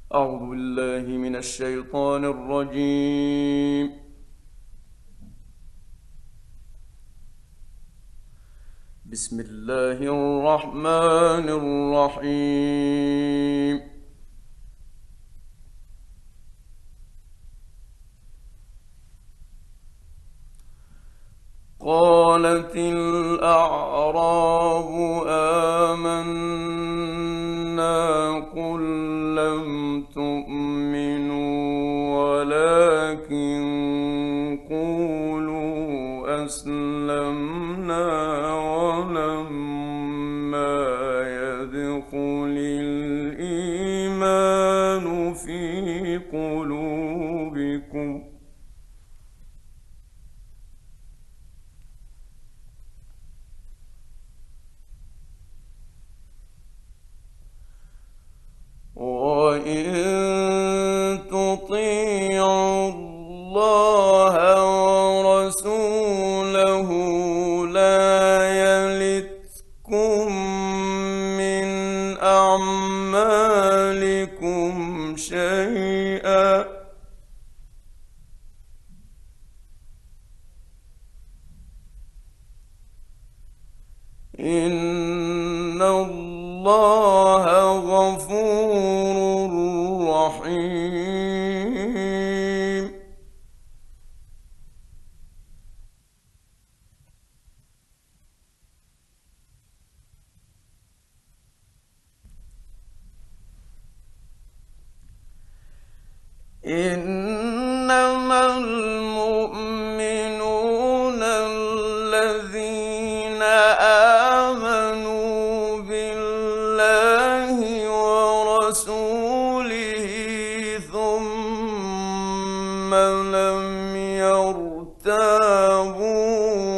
أعوذ بالله من الشيطان الرجيم. بسم الله الرحمن الرحيم. قالت الأعراب آمنا قل لم تؤمنوا ولكن قولوا أسلمنا ولما يدخل الإيمان في قلوبكم وإن تطيعوا الله ورسوله لا يلتكم من أعمالكم شيئا إن الله غفور رحيم. إنما المؤمنون الذين آمنوا بالله ورسوله ثم لم يرتابوا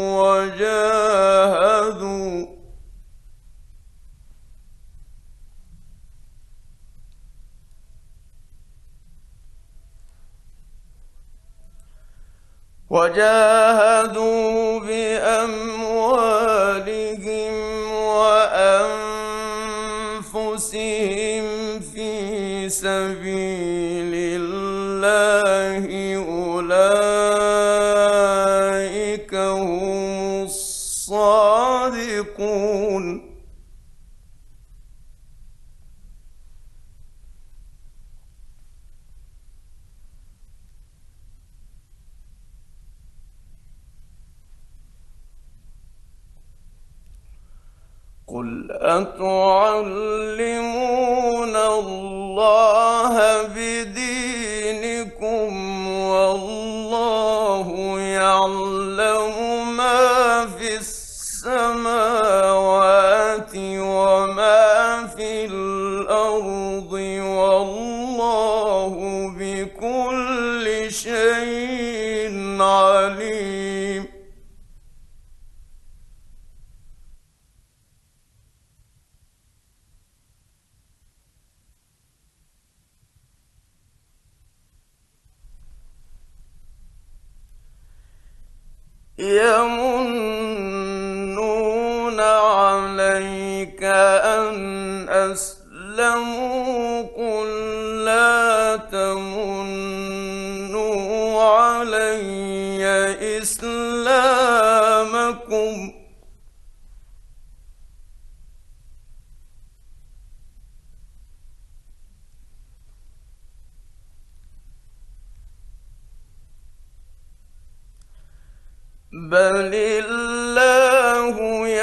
وجاهدوا بأموالهم وأنفسهم في سبيل الله أولئك هم الصادقون. قل أتعلمون الله بدينكم والله يعلم ما في السماوات وما في الأرض والله بكل شيء عليم. يمنون عليك أن أسلموا قل لا تمنوا علي إسلامكم بل الله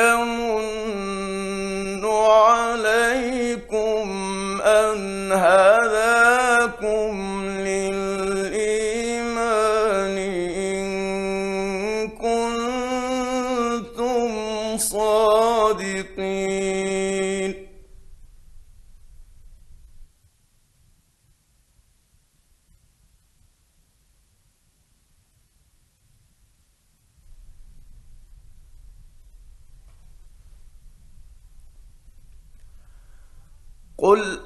يمن عليكم أن هداكم للإيمان إن كنتم صادقين. قل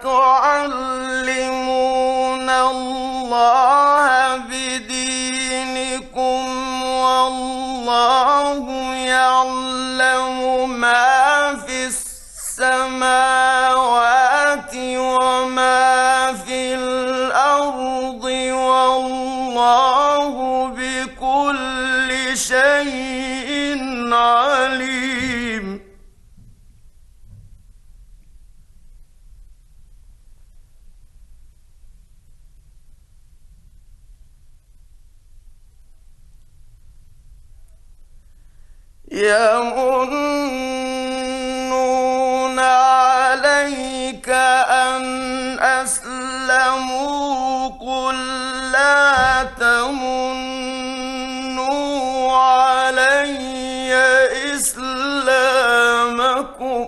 أتعلمون الله بدينكم والله يعلم ما في السماوات وما في يمنون عليك أن أسلموا قل لا تمنوا علي إسلامكم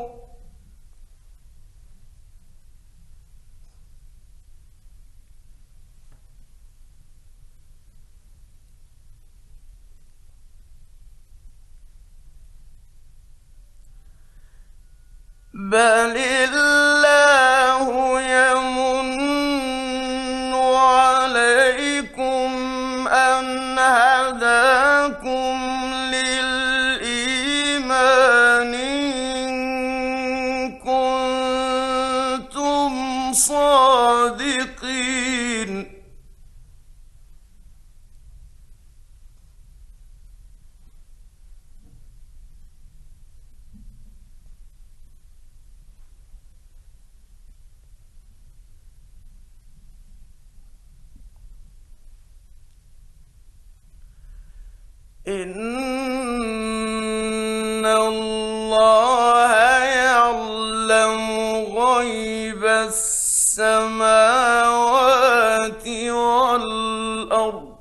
بل الله يمن عليكم أن هداكم للإيمان إن كنتم صادقين إن الله يعلم غيب السماوات والأرض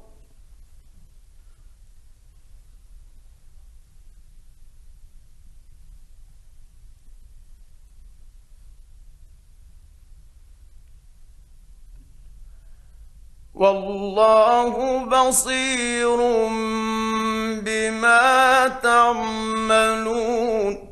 والله بصير بما تعملون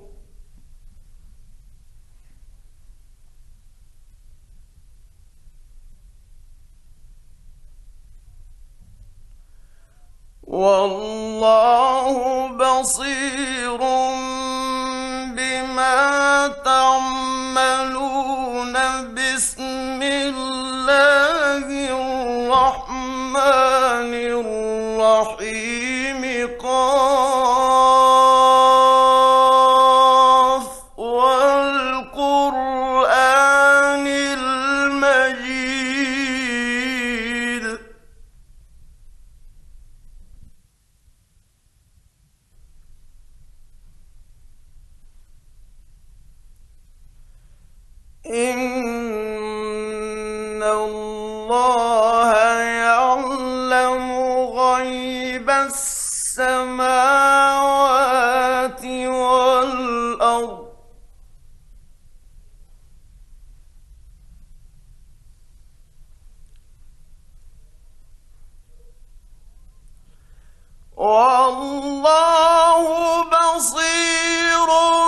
والله بصير بما تعملون بسم الله الرحمن الرحيم قاف والقرآن المجيد إن الله يعلم غيب السماوات والأرض والله بصير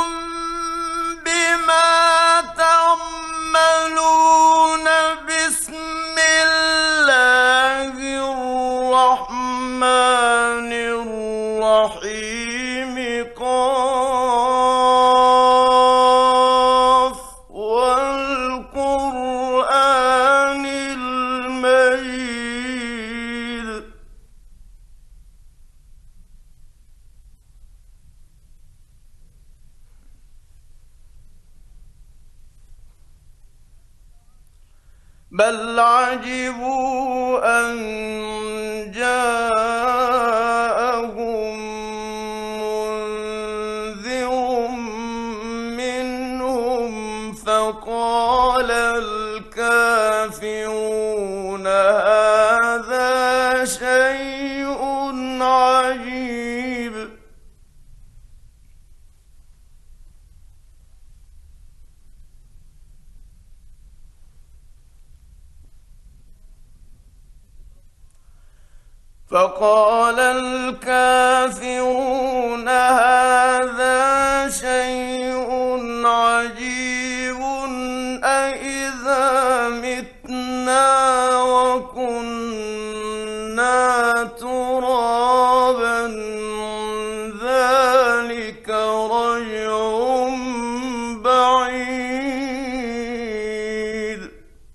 بما تعملون بسم الله الرحمن الرحيم قاف والقرآن المجيد بل عجبوا أن جاءهم منذر منهم فقال الكافرون هذا شيء عجيب فقال الكافرون هذا شيء عجيب أإذا متنا وكنا ترابا ذلك رجع بعيد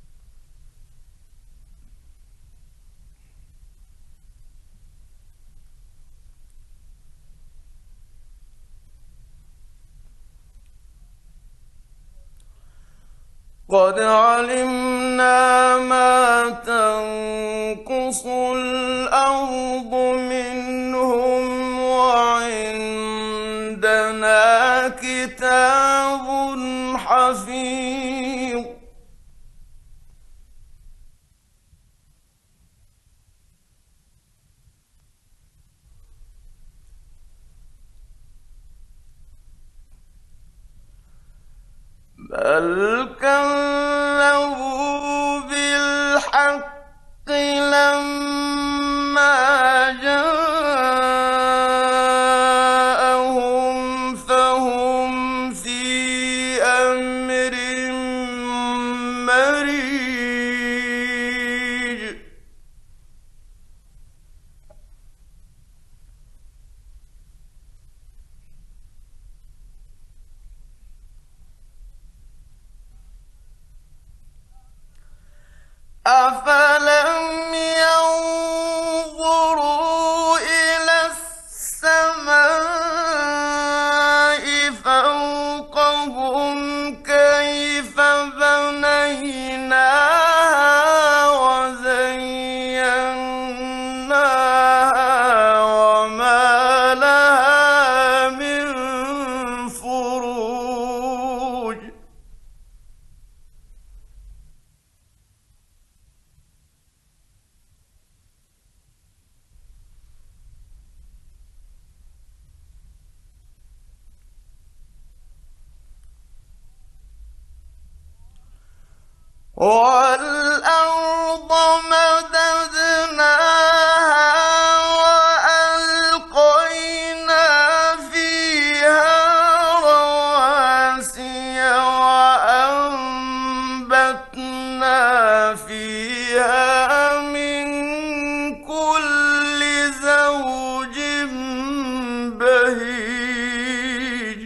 قد علمنا ما تنقص الأرض منهم وعندنا بل كذبوا بالحق لما جاءهم فهم في أمر مريج أفلم ينظروا إلى السماء فوقهم كيف بنيناها وزيناها وما لها من فروج والأرض مددناها وألقينا فيها رواسي وأنبتنا فيها من كل زوج بهيج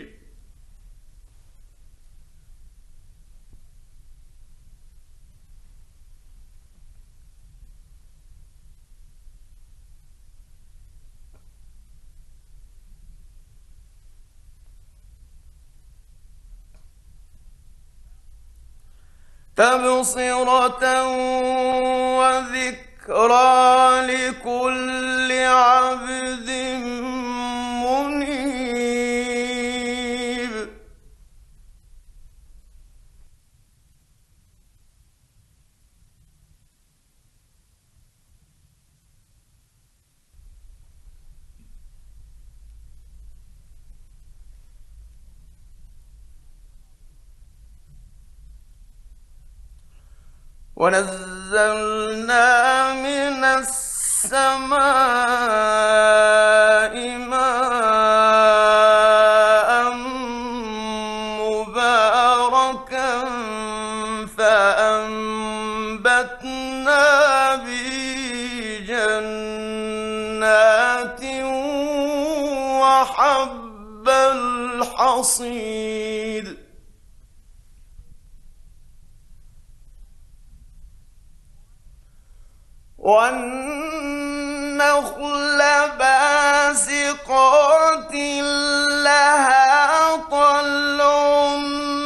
تبصرة وذكرى لكل عبد منيب ونزلنا من السماء ماء مباركا فأنبتنا به جنات وحب الحصيد والنخل باسقات لها طلع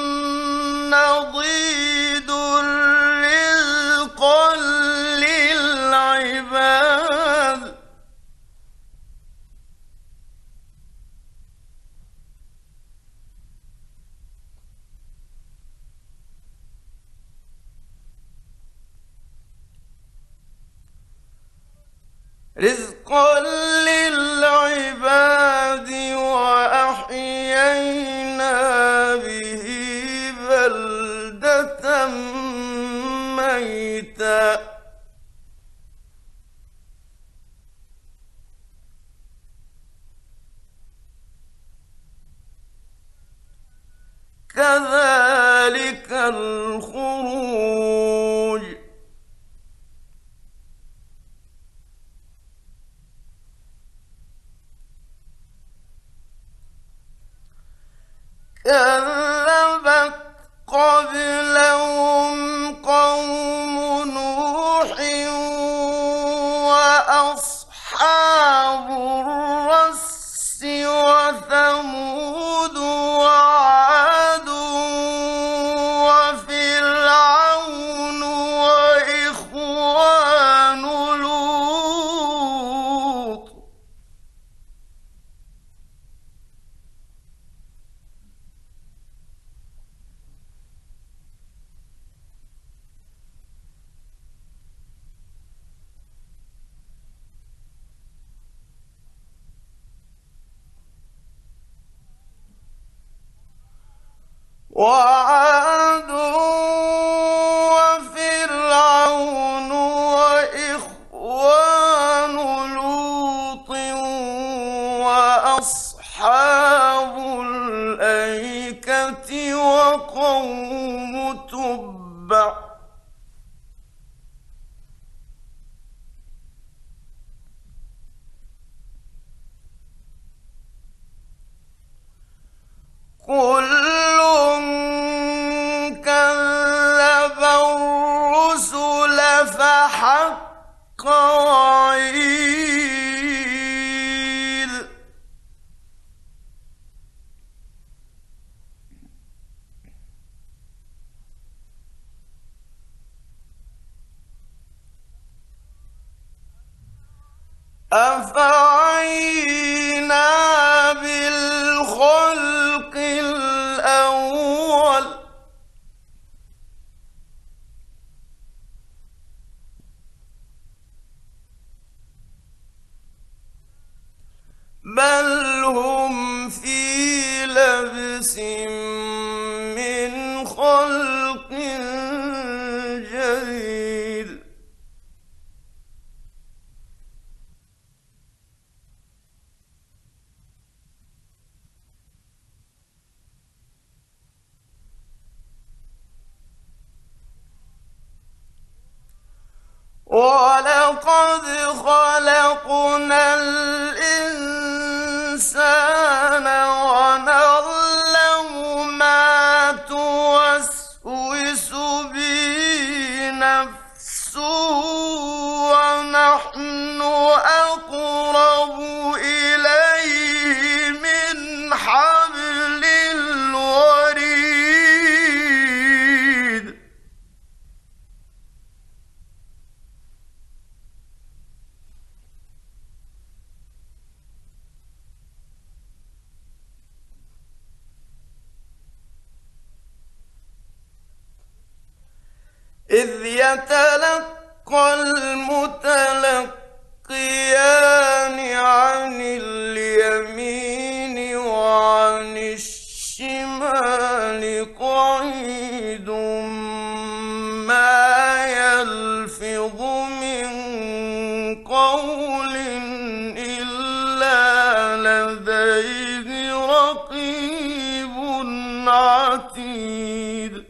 نضيد رزقا للعباد رزقا للعباد وأحيينا به بلدة ميتا كذلك الخروج كذبت قبلهم قوم نوح وأصحاب الرس وثمود وعاد وفرعون وإخوان لوط وعاد كل كذب الرسل فحق وعيد أفعينا بالخلق الأول بل هم في لبس من خلق جديد ولقد خلقنا الإنسان ونعلم ما توسوس به نفسه ونحن أقرب إليه من حبل الوريد إذ يتلقى المتلقيان عن اليمين وعن الشمال قعيد ما يلفظ من قول إلا لديه رقيب عتيد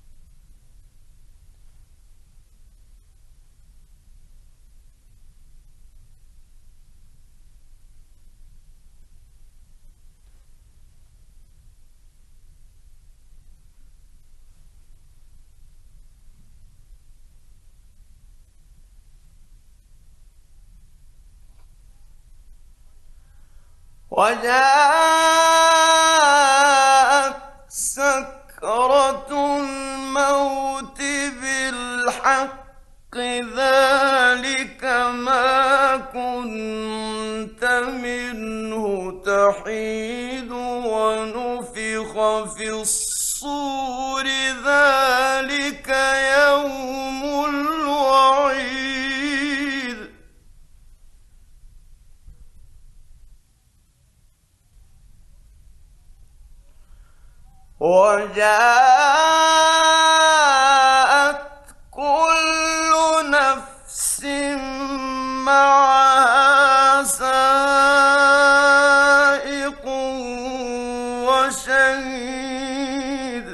وجاءت سكرة الموت بالحق ذلك ما كنت منه تحيد ونفخ في الصور ذلك يوم الوعيد وجاءت كل نفس معها سائق وشهيد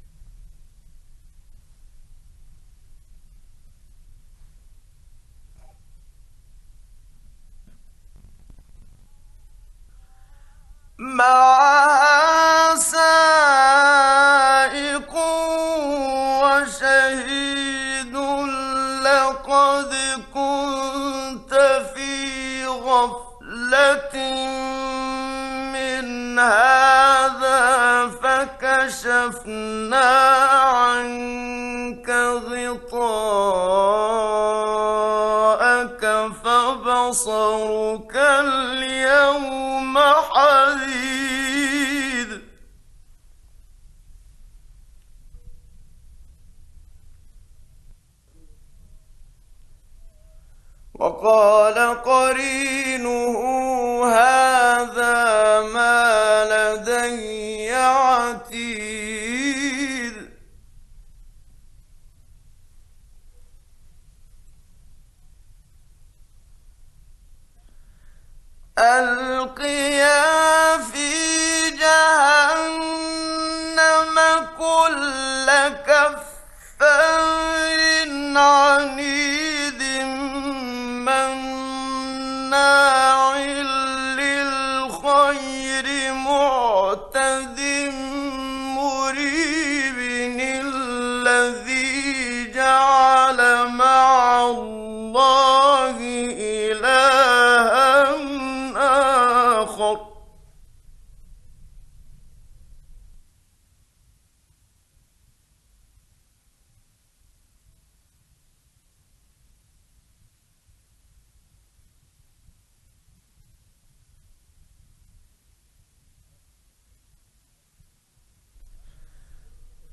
معها سائق وشهيد لقد كنت في غفلة من هذا فكشفنا عنك غطاءك فبصرك اليوم حديد وقال قرينه هذا ما لدي عتيد ألقيا في جهنم كل كفار عنيد مناع للخير معتد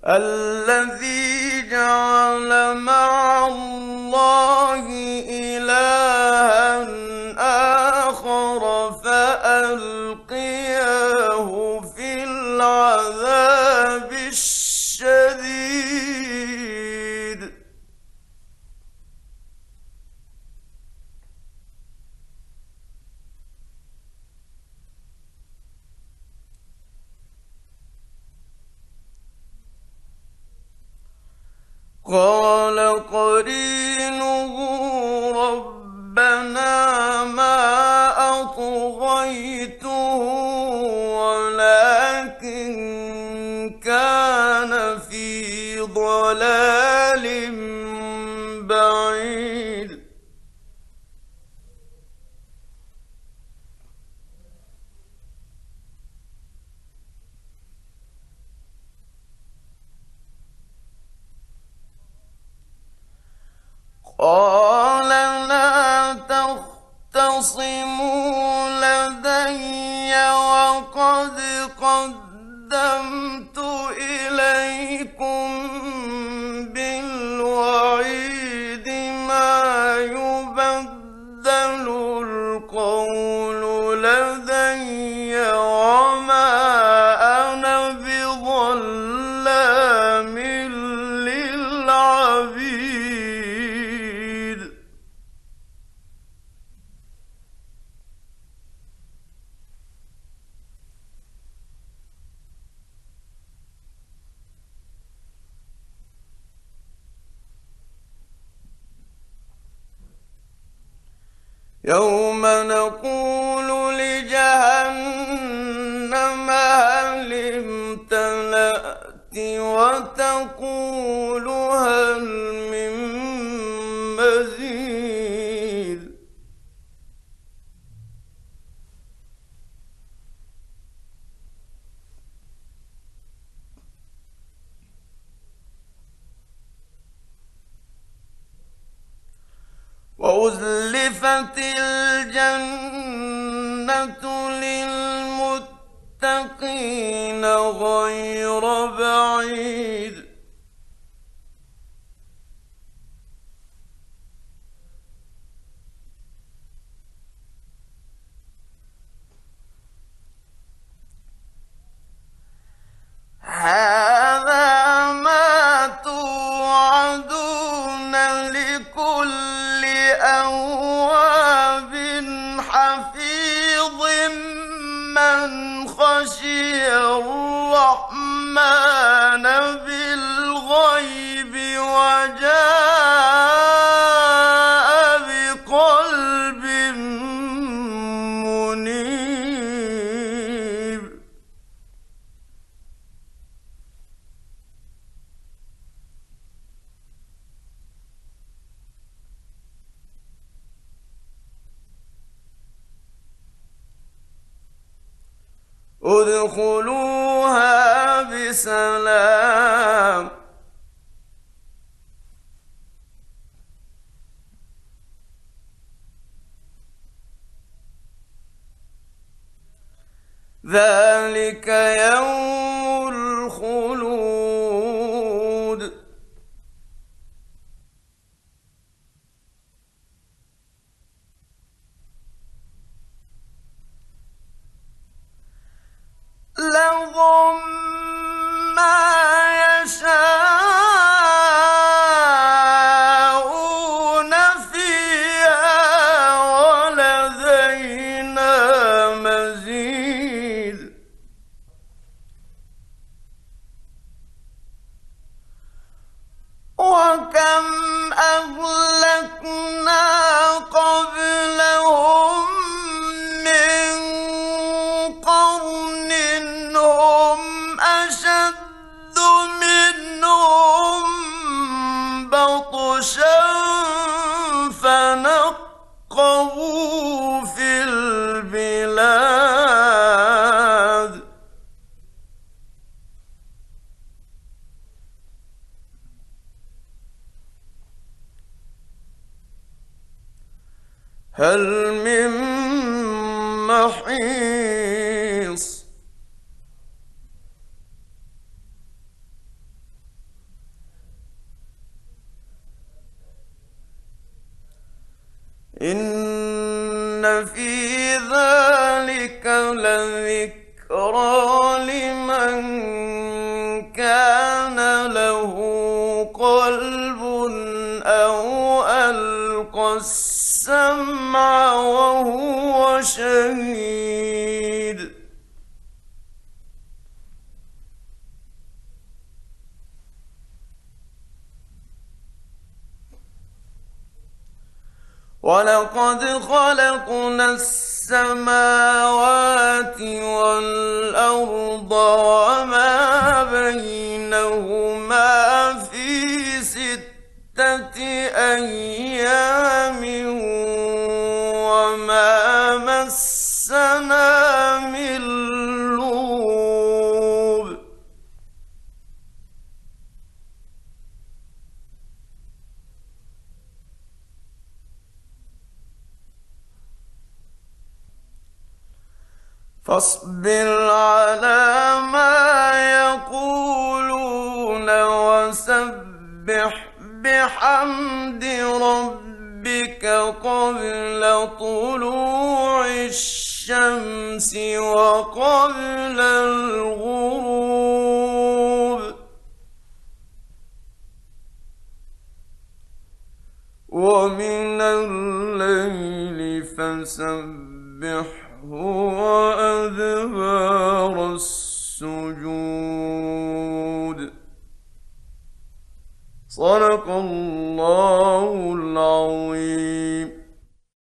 الذي جعل مع الله إلها آخر فألقياه في العذاب الشديد. قال قرينه ربنا ما أطغيته ولكن كان في ضلال بعيد. قال لا تختصموا لدي وقد قدمت إليكم بالوعيد ما يبدل القول لدي وما أنا بظلام للعبيد. يوم نقول لجهنم هل امتلأت وتقول هل من مزيد. وأزلفت الجنة للمتقين غير بعيد. هذا ما توعدون لكل أواب حفيظ من خشي الرحمن بالغيب وجاء بقلب منيب. ادخلوها بسلام ذلك يوم الخلود. لهم ما يشاءون فيها ولدينا مزيد. وكم أهلكنا قبلهم من قرن هم أشد منهم بطشا فنقبوا في البلاد. هل من محيص. إن في ذلك لذكرى لمن كان له قلب أو ألقى السمع وهو شهيد. ولقد خلقنا السماوات والأرض وما بينهما في 6 أيام وما مسنا من لغوب. فاصبر على ما يقولون وسبح بحمد ربك قبل طلوع الشمس وقبل الغروب ومن الليل فسبح وأدبار السجود. صدق الله العظيم.